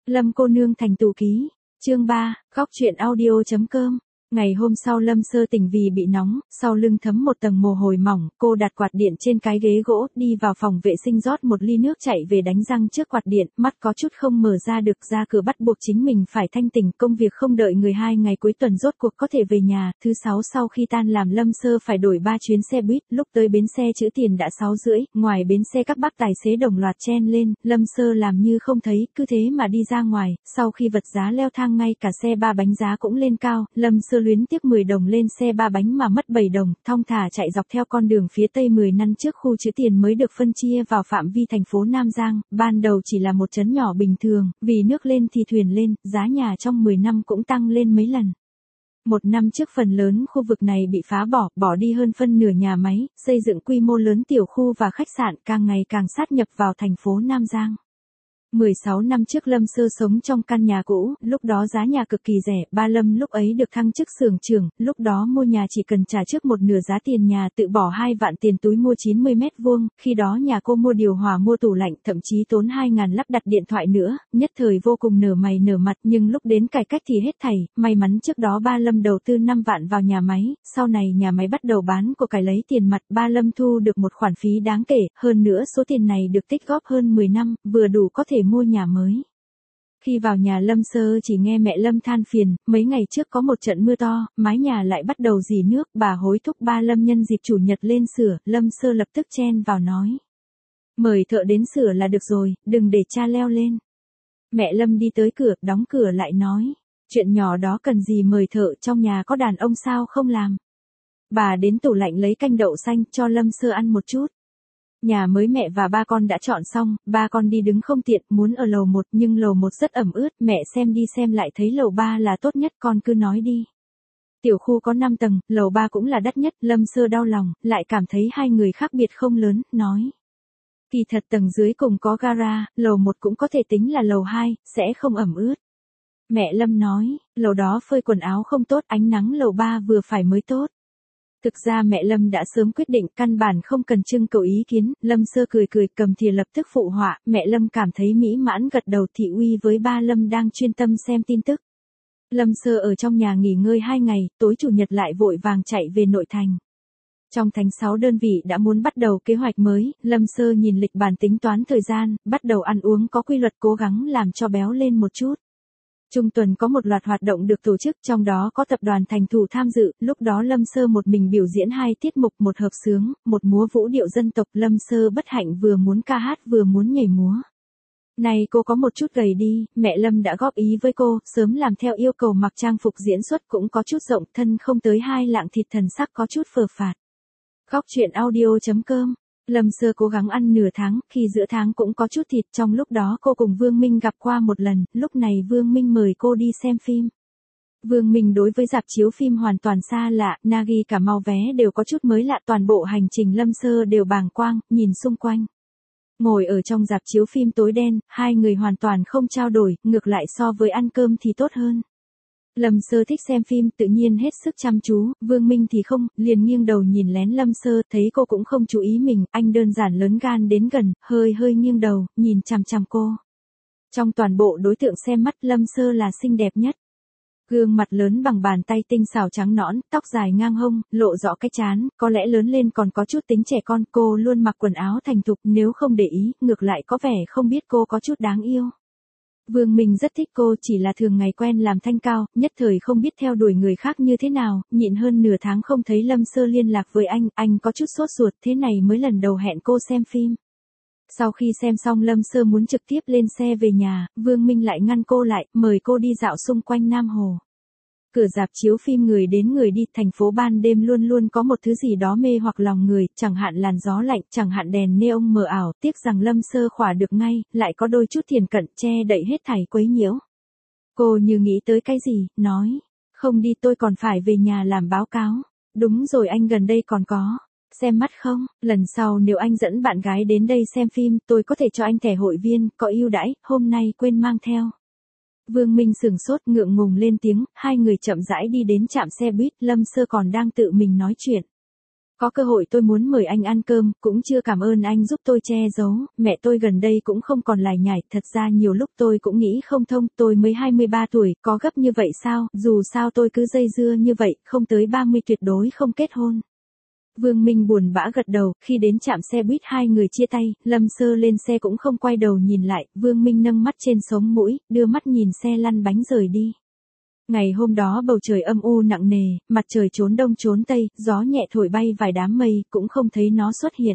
Lâm cô nương thành tù ký. Chương 3, góc truyện audio.com. Ngày hôm sau Lâm Sơ tỉnh vì bị nóng, sau lưng thấm một tầng mồ hôi mỏng, cô đặt quạt điện trên cái ghế gỗ, đi vào phòng vệ sinh rót một ly nước chạy về đánh răng trước quạt điện, mắt có chút không mở ra được, ra cửa bắt buộc chính mình phải thanh tỉnh, công việc không đợi người, 2 ngày cuối tuần rốt cuộc có thể về nhà. Thứ 6 sau khi tan làm Lâm Sơ phải đổi 3 chuyến xe buýt, lúc tới bến xe Trữ Tiền đã 6:30, ngoài bến xe các bác tài xế đồng loạt chen lên, Lâm Sơ làm như không thấy, cứ thế mà đi ra ngoài, sau khi vật giá leo thang ngay cả xe 3 bánh giá cũng lên cao, Lâm Sơ luyến tiếc 10 đồng lên xe 3 bánh mà mất 7 đồng, thong thả chạy dọc theo con đường phía tây 10 năm trước khu Trữ Tiền mới được phân chia vào phạm vi thành phố Nam Giang, ban đầu chỉ là một trấn nhỏ bình thường, vì nước lên thì thuyền lên, giá nhà trong 10 năm cũng tăng lên mấy lần. 1 năm trước phần lớn khu vực này bị phá bỏ đi hơn phân nửa nhà máy, xây dựng quy mô lớn tiểu khu và khách sạn, càng ngày càng sát nhập vào thành phố Nam Giang. 16 năm trước Lâm Sơ sống trong căn nhà cũ, lúc đó giá nhà cực kỳ rẻ, ba Lâm lúc ấy được thăng chức xưởng trưởng, lúc đó mua nhà chỉ cần trả trước một nửa giá tiền nhà, tự bỏ 2 vạn tiền túi mua 90 mét vuông, khi đó nhà cô mua điều hòa mua tủ lạnh, thậm chí tốn 2.000 lắp đặt điện thoại nữa, nhất thời vô cùng nở mày nở mặt, nhưng lúc đến cải cách thì hết thảy, may mắn trước đó ba Lâm đầu tư 5 vạn vào nhà máy, sau này nhà máy bắt đầu bán của cải lấy tiền mặt, ba Lâm thu được một khoản phí đáng kể, hơn nữa số tiền này được tích góp hơn 10 năm, vừa đủ có thể mua nhà mới. Khi vào nhà Lâm Sơ chỉ nghe mẹ Lâm than phiền, mấy ngày trước có một trận mưa to, mái nhà lại bắt đầu rỉ nước, bà hối thúc ba Lâm nhân dịp chủ nhật lên sửa, Lâm Sơ lập tức chen vào nói. Mời thợ đến sửa là được rồi, đừng để cha leo lên. Mẹ Lâm đi tới cửa, đóng cửa lại nói. Chuyện nhỏ đó cần gì mời thợ, trong nhà có đàn ông sao không làm. Bà đến tủ lạnh lấy canh đậu xanh cho Lâm Sơ ăn một chút. Nhà mới mẹ và ba con đã chọn xong, ba con đi đứng không tiện, muốn ở lầu 1 nhưng lầu 1 rất ẩm ướt, mẹ xem đi xem lại thấy lầu 3 là tốt nhất, con cứ nói đi. Tiểu khu có 5 tầng, lầu 3 cũng là đắt nhất, Lâm Sơ đau lòng, lại cảm thấy hai người khác biệt không lớn, nói. Kỳ thật tầng dưới cùng có gara, lầu 1 cũng có thể tính là lầu 2, sẽ không ẩm ướt. Mẹ Lâm nói, lầu đó phơi quần áo không tốt, ánh nắng lầu 3 vừa phải mới tốt. Thực ra mẹ Lâm đã sớm quyết định, căn bản không cần trưng cầu ý kiến, Lâm Sơ cười cầm thìa lập tức phụ họa, mẹ Lâm cảm thấy mỹ mãn gật đầu thị uy với ba Lâm đang chuyên tâm xem tin tức. Lâm Sơ ở trong nhà nghỉ ngơi 2 ngày, tối chủ nhật lại vội vàng chạy về nội thành. Trong thành 6 đơn vị đã muốn bắt đầu kế hoạch mới, Lâm Sơ nhìn lịch bản tính toán thời gian, bắt đầu ăn uống có quy luật, cố gắng làm cho béo lên một chút. Trung tuần có một loạt hoạt động được tổ chức, trong đó có tập đoàn Thành Thủ tham dự, lúc đó Lâm Sơ một mình biểu diễn 2 tiết mục, một hợp xướng, một múa vũ điệu dân tộc, Lâm Sơ bất hạnh vừa muốn ca hát vừa muốn nhảy múa. Này cô có một chút gầy đi, mẹ Lâm đã góp ý với cô, sớm làm theo yêu cầu mặc trang phục diễn xuất cũng có chút rộng, thân không tới 2 lạng thịt, thần sắc có chút phờ phạt. Góc truyện audio.com. Lâm Sơ cố gắng ăn nửa tháng, khi giữa tháng cũng có chút thịt, trong lúc đó cô cùng Vương Minh gặp qua một lần, lúc này Vương Minh mời cô đi xem phim. Vương Minh đối với rạp chiếu phim hoàn toàn xa lạ, Nagi cả màu vé đều có chút mới lạ, toàn bộ hành trình Lâm Sơ đều bàng quang, nhìn xung quanh. Ngồi ở trong rạp chiếu phim tối đen, hai người hoàn toàn không trao đổi, ngược lại so với ăn cơm thì tốt hơn. Lâm Sơ thích xem phim, tự nhiên hết sức chăm chú, Vương Minh thì không, liền nghiêng đầu nhìn lén Lâm Sơ, thấy cô cũng không chú ý mình, anh đơn giản lớn gan đến gần, hơi nghiêng đầu, nhìn chằm chằm cô. Trong toàn bộ đối tượng xem mắt, Lâm Sơ là xinh đẹp nhất. Gương mặt lớn bằng bàn tay tinh xảo trắng nõn, tóc dài ngang hông, lộ rõ cái trán, có lẽ lớn lên còn có chút tính trẻ con, cô luôn mặc quần áo thành thục, nếu không để ý, ngược lại có vẻ không biết cô có chút đáng yêu. Vương Minh rất thích cô, chỉ là thường ngày quen làm thanh cao, nhất thời không biết theo đuổi người khác như thế nào, nhịn hơn nửa tháng không thấy Lâm Sơ liên lạc với anh có chút sốt ruột, thế này mới lần đầu hẹn cô xem phim. Sau khi xem xong Lâm Sơ muốn trực tiếp lên xe về nhà, Vương Minh lại ngăn cô lại, mời cô đi dạo xung quanh Nam Hồ. Cửa rạp chiếu phim người đến người đi, thành phố ban đêm luôn luôn có một thứ gì đó mê hoặc lòng người, chẳng hạn làn gió lạnh, chẳng hạn đèn neon mờ ảo, tiếc rằng Lâm Sơ khỏa được ngay, lại có đôi chút thiền cận che đậy hết thảy quấy nhiễu. Cô như nghĩ tới cái gì, nói, không đi tôi còn phải về nhà làm báo cáo. Đúng rồi, anh gần đây còn có xem mắt không? Lần sau nếu anh dẫn bạn gái đến đây xem phim, tôi có thể cho anh thẻ hội viên, có ưu đãi, hôm nay quên mang theo. Vương Minh sửng sốt, ngượng ngùng lên tiếng, hai người chậm rãi đi đến trạm xe buýt, Lâm Sơ còn đang tự mình nói chuyện. Có cơ hội tôi muốn mời anh ăn cơm, cũng chưa cảm ơn anh giúp tôi che giấu, mẹ tôi gần đây cũng không còn lải nhải, thật ra nhiều lúc tôi cũng nghĩ không thông, tôi mới 23 tuổi, có gấp như vậy sao, dù sao tôi cứ dây dưa như vậy, không tới 30 tuyệt đối không kết hôn. Vương Minh buồn bã gật đầu, khi đến trạm xe buýt hai người chia tay, Lâm Sơ lên xe cũng không quay đầu nhìn lại, Vương Minh nâng mắt trên sống mũi, đưa mắt nhìn xe lăn bánh rời đi. Ngày hôm đó bầu trời âm u nặng nề, mặt trời trốn đông trốn tây, gió nhẹ thổi bay vài đám mây, cũng không thấy nó xuất hiện.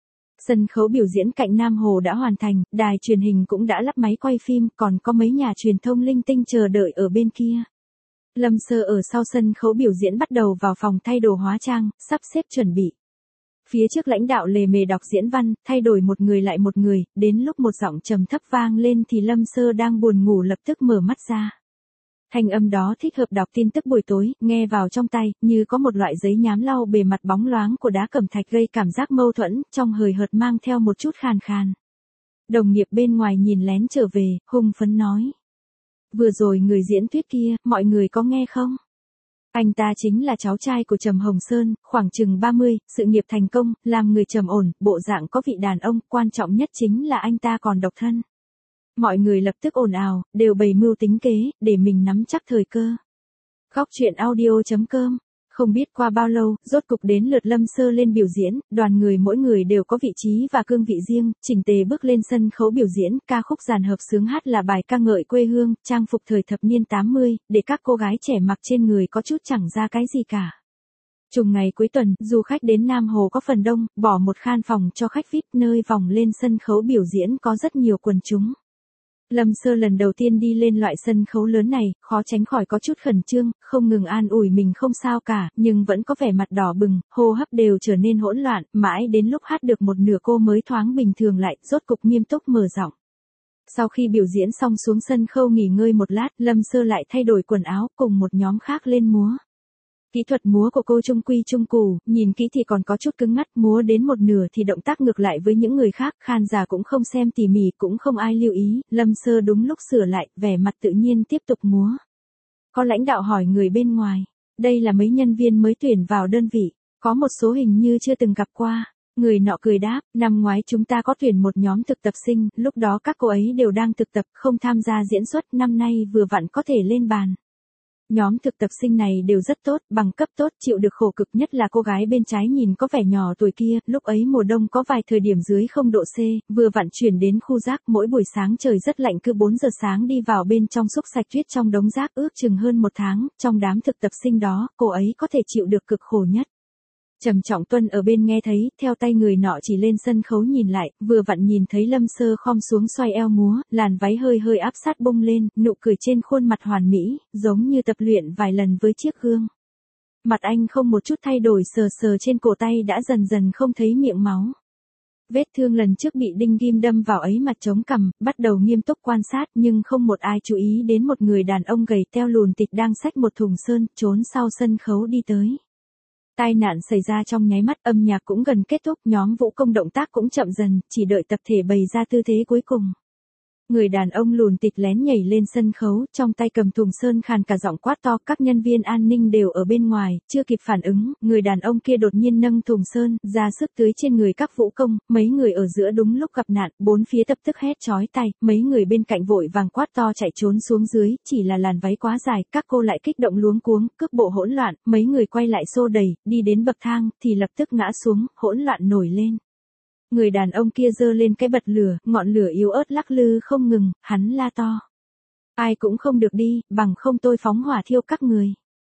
Sân khấu biểu diễn cạnh Nam Hồ đã hoàn thành, đài truyền hình cũng đã lắp máy quay phim, còn có mấy nhà truyền thông linh tinh chờ đợi ở bên kia. Lâm Sơ ở sau sân khấu biểu diễn bắt đầu vào phòng thay đồ hóa trang, sắp xếp chuẩn bị. Phía trước lãnh đạo lề mề đọc diễn văn, thay đổi một người lại một người, đến lúc một giọng trầm thấp vang lên thì Lâm Sơ đang buồn ngủ lập tức mở mắt ra. Thanh âm đó thích hợp đọc tin tức buổi tối, nghe vào trong tai, như có một loại giấy nhám lau bề mặt bóng loáng của đá cẩm thạch gây cảm giác mâu thuẫn, trong hời hợt mang theo một chút khàn khàn. Đồng nghiệp bên ngoài nhìn lén trở về, hung phấn nói. Vừa rồi người diễn thuyết kia, mọi người có nghe không? Anh ta chính là cháu trai của Trầm Hồng Sơn, khoảng chừng 30, sự nghiệp thành công, làm người trầm ổn, bộ dạng có vị đàn ông, quan trọng nhất chính là anh ta còn độc thân. Mọi người lập tức ồn ào, đều bày mưu tính kế, để mình nắm chắc thời cơ. Góc truyện audio.com. Không biết qua bao lâu, rốt cục đến lượt Lâm Sơ lên biểu diễn, đoàn người mỗi người đều có vị trí và cương vị riêng, chỉnh tề bước lên sân khấu biểu diễn, ca khúc dàn hợp xướng hát là bài ca ngợi quê hương, trang phục thời thập niên 80, để các cô gái trẻ mặc trên người có chút chẳng ra cái gì cả. Trùng ngày cuối tuần, du khách đến Nam Hồ có phần đông, bỏ một khan phòng cho khách VIP, nơi vòng lên sân khấu biểu diễn có rất nhiều quần chúng. Lâm Sơ lần đầu tiên đi lên loại sân khấu lớn này, khó tránh khỏi có chút khẩn trương, không ngừng an ủi mình không sao cả, nhưng vẫn có vẻ mặt đỏ bừng, hô hấp đều trở nên hỗn loạn, mãi đến lúc hát được một nửa cô mới thoáng bình thường lại, rốt cục nghiêm túc mở giọng. Sau khi biểu diễn xong xuống sân khấu nghỉ ngơi một lát, Lâm Sơ lại thay đổi quần áo, cùng một nhóm khác lên múa. Kỹ thuật múa của cô trung quy trung cụ, nhìn kỹ thì còn có chút cứng ngắt, múa đến một nửa thì động tác ngược lại với những người khác, khán giả cũng không xem tỉ mỉ, cũng không ai lưu ý, Lâm Sơ đúng lúc sửa lại, vẻ mặt tự nhiên tiếp tục múa. Có lãnh đạo hỏi người bên ngoài, đây là mấy nhân viên mới tuyển vào đơn vị, có một số hình như chưa từng gặp qua. Người nọ cười đáp, năm ngoái chúng ta có tuyển một nhóm thực tập sinh, lúc đó các cô ấy đều đang thực tập, không tham gia diễn xuất, năm nay vừa vặn có thể lên bàn. Nhóm thực tập sinh này đều rất tốt, bằng cấp tốt, chịu được khổ cực, nhất là cô gái bên trái nhìn có vẻ nhỏ tuổi kia, lúc ấy mùa đông có vài thời điểm dưới 0 độ C, vừa vặn chuyển đến khu rác, mỗi buổi sáng trời rất lạnh, cứ 4 giờ sáng đi vào bên trong xúc sạch tuyết trong đống rác, ước chừng hơn một tháng, trong đám thực tập sinh đó, cô ấy có thể chịu được cực khổ nhất. Trầm Trọng Tuân ở bên nghe thấy, theo tay người nọ chỉ lên sân khấu nhìn lại, vừa vặn nhìn thấy Lâm Sơ khom xuống xoay eo múa, làn váy hơi hơi áp sát bung lên, nụ cười trên khuôn mặt hoàn mỹ, giống như tập luyện vài lần với chiếc gương. Mặt anh không một chút thay đổi, sờ sờ trên cổ tay đã dần dần không thấy miệng máu. Vết thương lần trước bị đinh ghim đâm vào ấy mặt chống cằm, bắt đầu nghiêm túc quan sát nhưng không một ai chú ý đến một người đàn ông gầy teo lùn tịt đang xách một thùng sơn, trốn sau sân khấu đi tới. Tai nạn xảy ra trong nháy mắt, âm nhạc cũng gần kết thúc, nhóm vũ công động tác cũng chậm dần, chỉ đợi tập thể bày ra tư thế cuối cùng. Người đàn ông lùn tịt lén nhảy lên sân khấu, trong tay cầm thùng sơn khàn cả giọng quát to, các nhân viên an ninh đều ở bên ngoài, chưa kịp phản ứng, người đàn ông kia đột nhiên nâng thùng sơn, ra sức tưới trên người các vũ công, mấy người ở giữa đúng lúc gặp nạn, bốn phía tập tức hét chói tai, mấy người bên cạnh vội vàng quát to chạy trốn xuống dưới, chỉ là làn váy quá dài, các cô lại kích động luống cuống, cước bộ hỗn loạn, mấy người quay lại xô đẩy, đi đến bậc thang, thì lập tức ngã xuống, hỗn loạn nổi lên. Người đàn ông kia giơ lên cái bật lửa, ngọn lửa yếu ớt lắc lư không ngừng, hắn la to. Ai cũng không được đi, bằng không tôi phóng hỏa thiêu các người.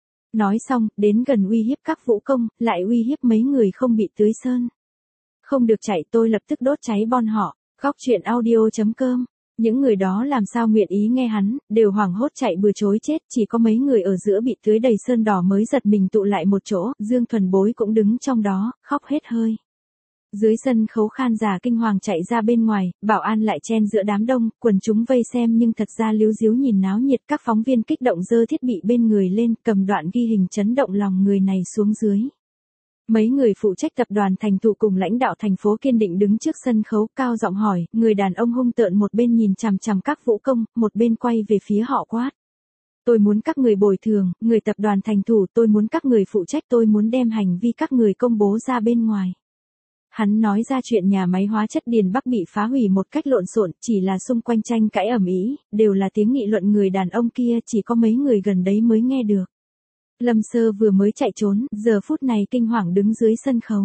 Nói xong, đến gần uy hiếp các vũ công, lại uy hiếp mấy người không bị tưới sơn. Không được chạy, tôi lập tức đốt cháy bon họ. Góc truyện audio.com. Những người đó làm sao nguyện ý nghe hắn, đều hoảng hốt chạy bừa chối chết, chỉ có mấy người ở giữa bị tưới đầy sơn đỏ mới giật mình tụ lại một chỗ, Dương Thuần Bối cũng đứng trong đó, khóc hết hơi. Dưới sân khấu khán giả kinh hoàng chạy ra bên ngoài, bảo an lại chen giữa đám đông, quần chúng vây xem nhưng thật ra líu díu nhìn náo nhiệt, các phóng viên kích động giơ thiết bị bên người lên, cầm đoạn ghi hình chấn động lòng người này xuống dưới. Mấy người phụ trách tập đoàn thành thụ cùng lãnh đạo thành phố kiên định đứng trước sân khấu, cao giọng hỏi, người đàn ông hung tợn một bên nhìn chằm chằm các vũ công, một bên quay về phía họ quát. Tôi muốn các người bồi thường, người tập đoàn thành thủ, tôi muốn các người phụ trách, tôi muốn đem hành vi các người công bố ra bên ngoài. Hắn nói ra chuyện nhà máy hóa chất Điền Bắc bị phá hủy một cách lộn xộn, chỉ là xung quanh tranh cãi ầm ĩ, đều là tiếng nghị luận người đàn ông kia, chỉ có mấy người gần đấy mới nghe được. Lâm Sơ vừa mới chạy trốn, giờ phút này kinh hoàng đứng dưới sân khấu.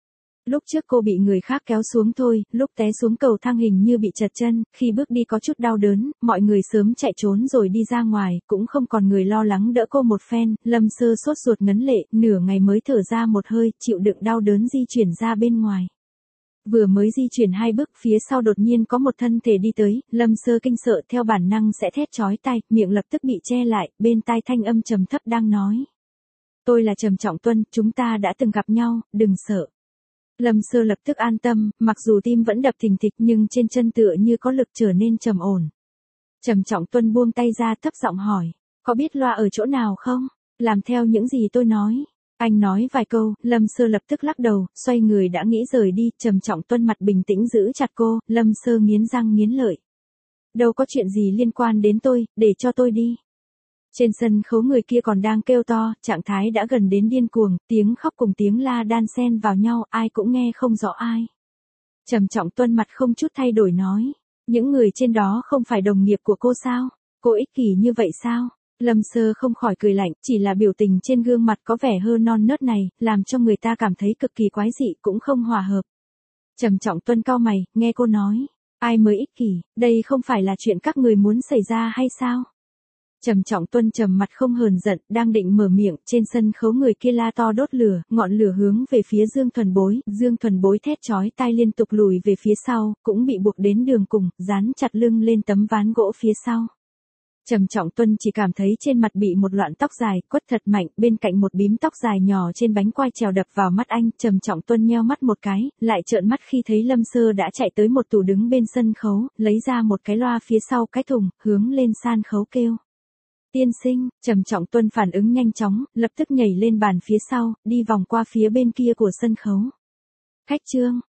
Lúc trước cô bị người khác kéo xuống thôi, lúc té xuống cầu thang hình như bị trật chân, khi bước đi có chút đau đớn, mọi người sớm chạy trốn rồi đi ra ngoài, cũng không còn người lo lắng đỡ cô một phen, Lâm Sơ sốt ruột ngấn lệ, nửa ngày mới thở ra một hơi, chịu đựng đau đớn di chuyển ra bên ngoài. Vừa mới di chuyển 2 bước, phía sau đột nhiên có một thân thể đi tới, Lâm Sơ kinh sợ theo bản năng sẽ thét chói tai, miệng lập tức bị che lại, bên tai thanh âm trầm thấp đang nói. Tôi là Trầm Trọng Tuân, chúng ta đã từng gặp nhau, đừng sợ. Lâm Sơ lập tức an tâm, mặc dù tim vẫn đập thình thịch nhưng trên chân tựa như có lực trở nên trầm ổn. Trầm Trọng Tuân buông tay ra thấp giọng hỏi, có biết loa ở chỗ nào không? Làm theo những gì tôi nói. Anh nói vài câu, Lâm Sơ lập tức lắc đầu, xoay người đã nghĩ rời đi, Trầm Trọng Tuân mặt bình tĩnh giữ chặt cô, Lâm Sơ nghiến răng nghiến lợi. Đâu có chuyện gì liên quan đến tôi, để cho tôi đi. Trên sân khấu người kia còn đang kêu to, trạng thái đã gần đến điên cuồng, tiếng khóc cùng tiếng la đan xen vào nhau, ai cũng nghe không rõ ai. Trầm Trọng Tuân mặt không chút thay đổi nói, những người trên đó không phải đồng nghiệp của cô sao? Cô ích kỷ như vậy sao? Lâm Sơ không khỏi cười lạnh, chỉ là biểu tình trên gương mặt có vẻ hơi non nớt này, làm cho người ta cảm thấy cực kỳ quái dị cũng không hòa hợp. Trầm Trọng Tuân cau mày, nghe cô nói, ai mới ích kỷ, đây không phải là chuyện các người muốn xảy ra hay sao? Trầm Trọng Tuân trầm mặt không hờn giận, đang định mở miệng, trên sân khấu người kia la to đốt lửa, ngọn lửa hướng về phía Dương Thuần Bối thét chói tai liên tục lùi về phía sau, cũng bị buộc đến đường cùng, dán chặt lưng lên tấm ván gỗ phía sau. Trầm Trọng Tuân chỉ cảm thấy trên mặt bị một loạn tóc dài, quất thật mạnh, bên cạnh một bím tóc dài nhỏ trên bánh quai trèo đập vào mắt anh, Trầm Trọng Tuân nheo mắt một cái, lại trợn mắt khi thấy Lâm Sơ đã chạy tới một tủ đứng bên sân khấu, lấy ra một cái loa phía sau cái thùng, hướng lên sàn khấu kêu. Tiên sinh, Trầm Trọng Tuân phản ứng nhanh chóng, lập tức nhảy lên bàn phía sau, đi vòng qua phía bên kia của sân khấu. Khách trương,